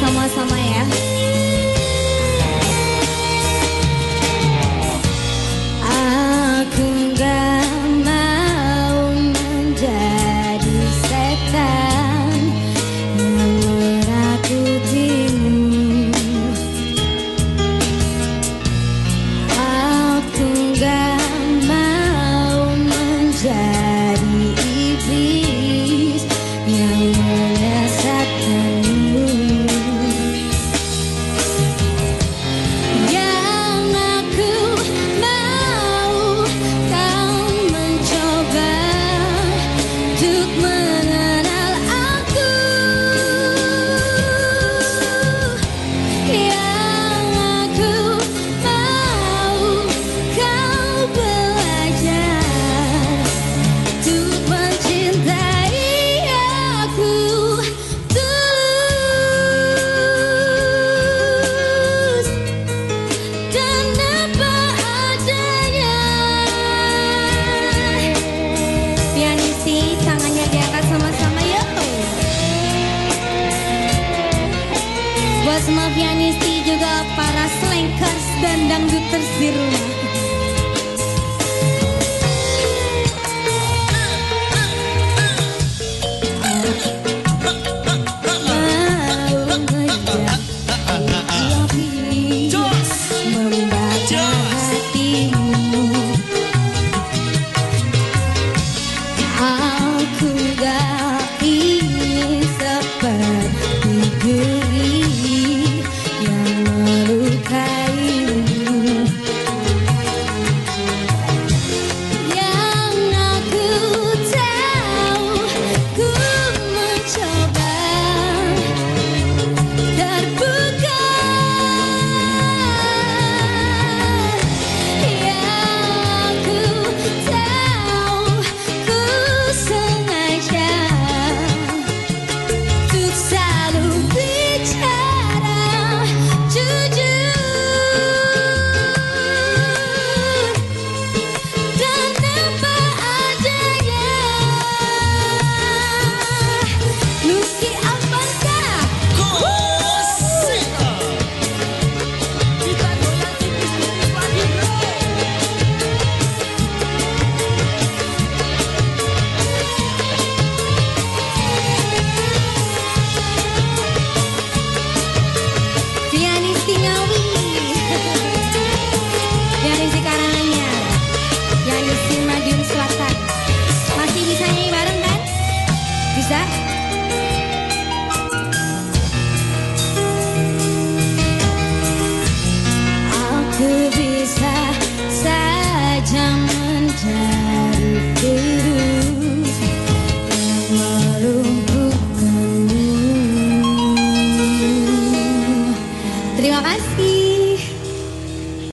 sama-sama ya. Aku gak mau menjadi setan yang merakutimu. Aku gak mau menjadi iblis yang menyesatkanmu. Yang aku mau kau mencoba untuk mengenal aku. Yang aku mau kau belajar untuk mencintai aku tulus dan apa adanya. Pianisti, tangannya diangkat sama-sama yuk. Buat semua pianisti juga para slankers dan dangduters di rumah.